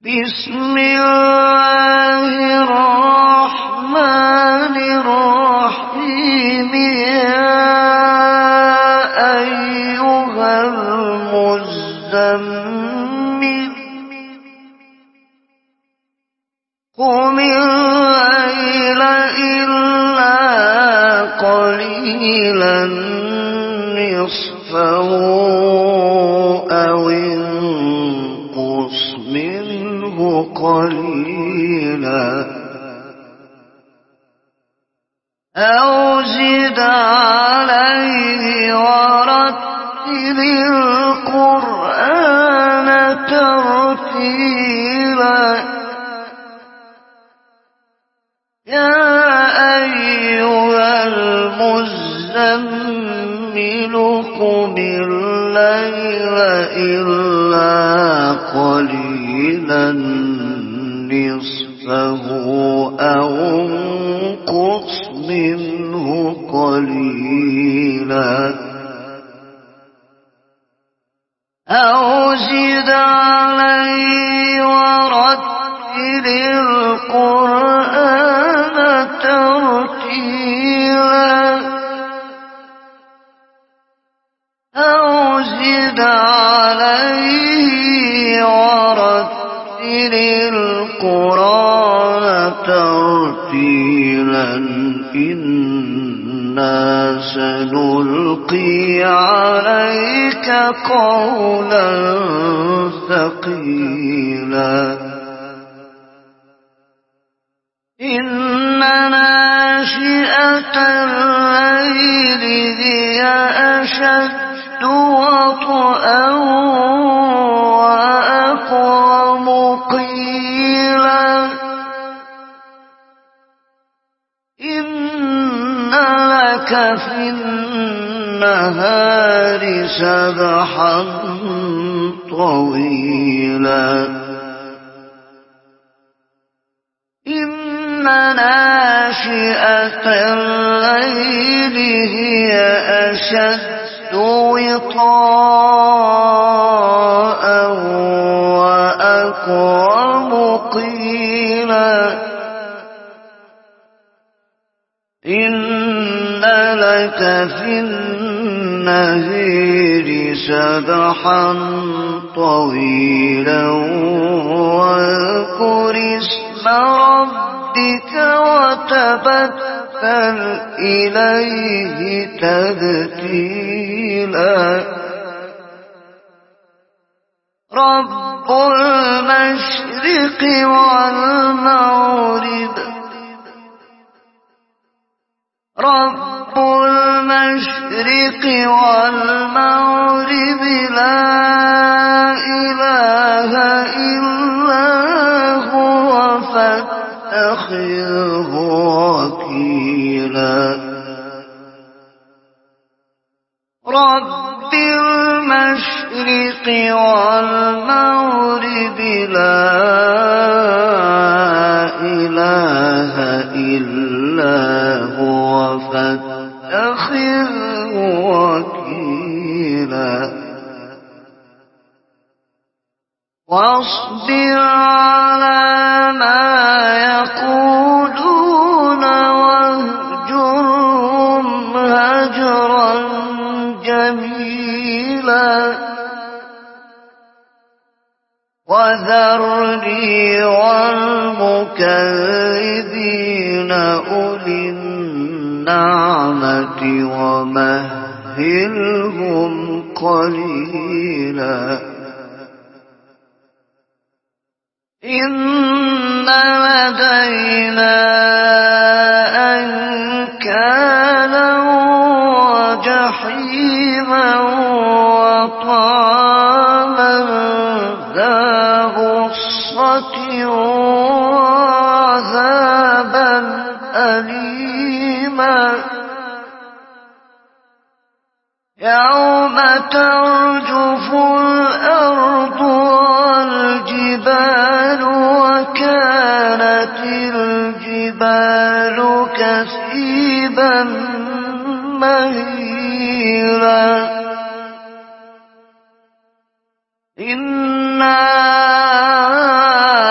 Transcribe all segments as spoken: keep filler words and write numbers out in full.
بسم الله الرحمن الرحيم يا أيها المزمل قم الليل إلا قليلا نصفه أو انقص منه قليلا أو زد عليه ورتل القرآن ترتيلا يا أيها المزمل قم الليل إلا قليلا نصفه أو انقص منه قليلا أو زد عليه ورتل القرآن ترتيلا أو زد عليه ورتل القرآن ترتيلا إنا سنلقي عليك قولا ثقيلا إن ناشئة الليل هي أشد وطئا وأقوم قيلا إن لك في النهار سبحا طويلا إن ناشئة الليل هي أشد وطئا وأقوم قيلا إن لك في النهار سبحا طويلا واذكر اسم ربك وتبتل إليه تبتيلا رب المشرق والمغرب رب المشرق والمغرب لا إله إلا هو فاتخذه وكيلا رب المشرق والمغرب لا إله إلا هو فاتخذه وكيلا واصبر على ما يقولون واهجرهم هجرا جميلا وذرني والمكذبين أولي النعمة ومهلهم قليلا إن لدينا أنكالا وجحيما وطعاما ذا غصة وعذابا أليما يوم ترجف الأرض والجبال وكانت الجبال كثيبا مهيلا إنا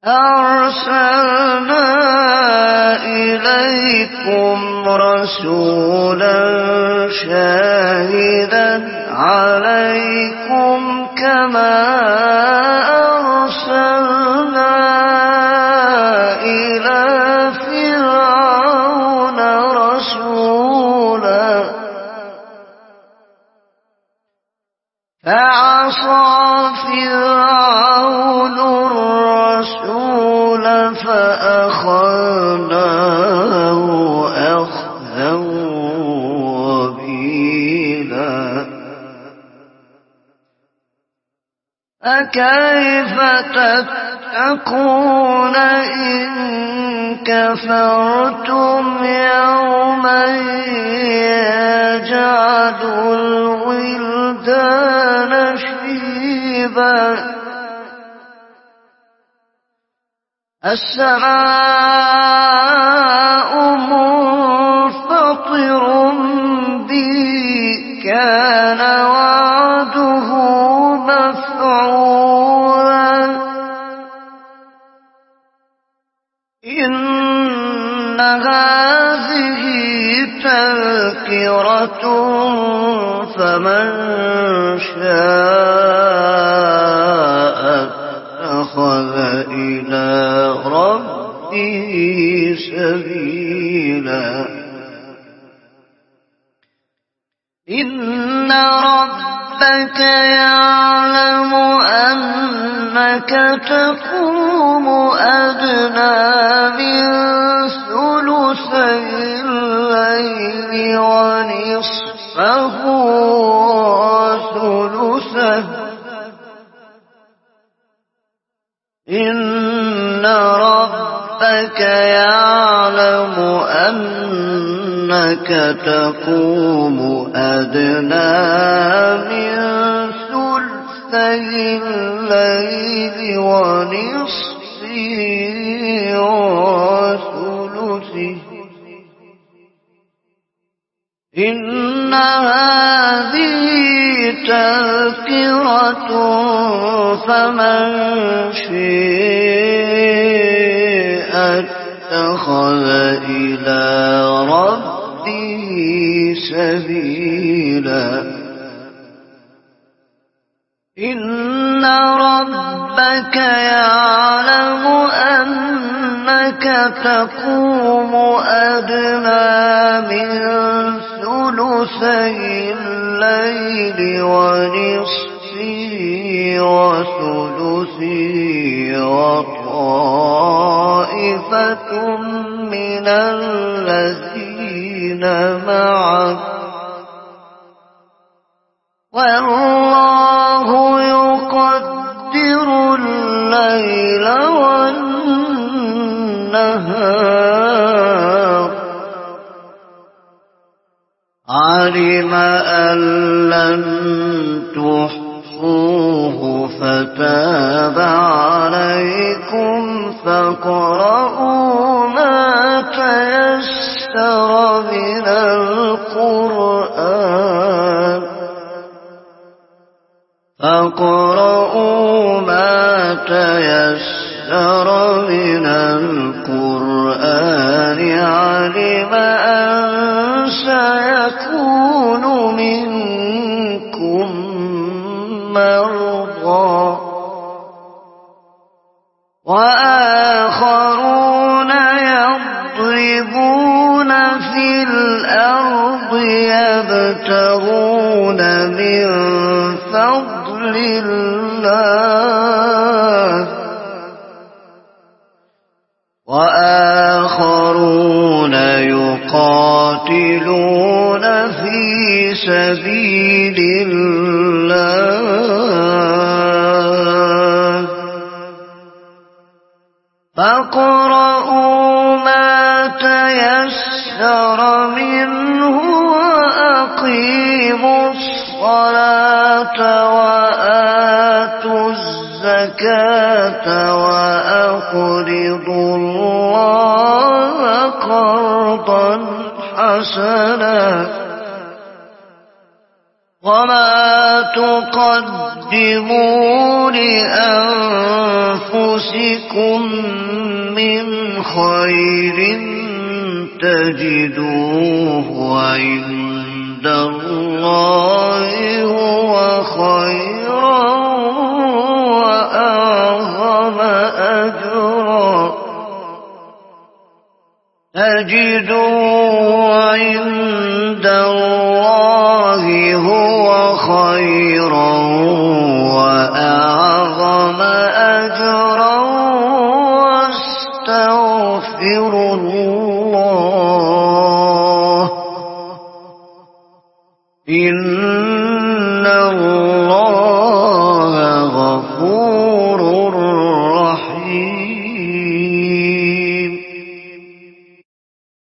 أرسلنا إليكم رسولا شاهدا عليكم كما أرسلنا إلى فرعون رسولا فعصى فرعون الرسول فأخذناه أخذا وبيلا فكيف تتقون إن كفرتم يوما يجعل الولدان شيبا السماء منفطر به كان وعده مفعولا إن هذه تذكرة فمن شاء اتخذ إلى ربه سبيلا إن ربك يعلم أنك تقوم أدنى من ثلثي الليل ونصفه وثلثه إن ربك يعلم أنك تقوم أدنى من ثلثي الليل ونصفه وثلثه إن هذه تذكرة فمن شاء اتخذ إلى ربه سبيلا إن ربك يعلم أنك تقوم أدنى من ثلثي الليل ونصفه وثلثه وطائفة من الذين معك والله يقدر الليل والنهار علم أن لن تحصوه فتاب عليكم فاقرؤوا ما تيسر من القرآن فاقرؤوا ما تيسر من القرآن علم أن سيكون منكم مرضى وآخرون يضربون في الأرض يبتغون من فضل الله وآخرون يقاتلون في سبيل الله فاقرؤوا ما تيسر منه وأقيموا الصلاة وآتوا الزكاة وأقرضوا الله قرضا حسنا وما تقدموا لأنفسكم أنفسكم من خير تجدوه عند الله هو خيرا وأعظم أجرا تجدوه عند الله هو خيرا وأعظم أجرا واستغفروا الله إن الله غفور رحيم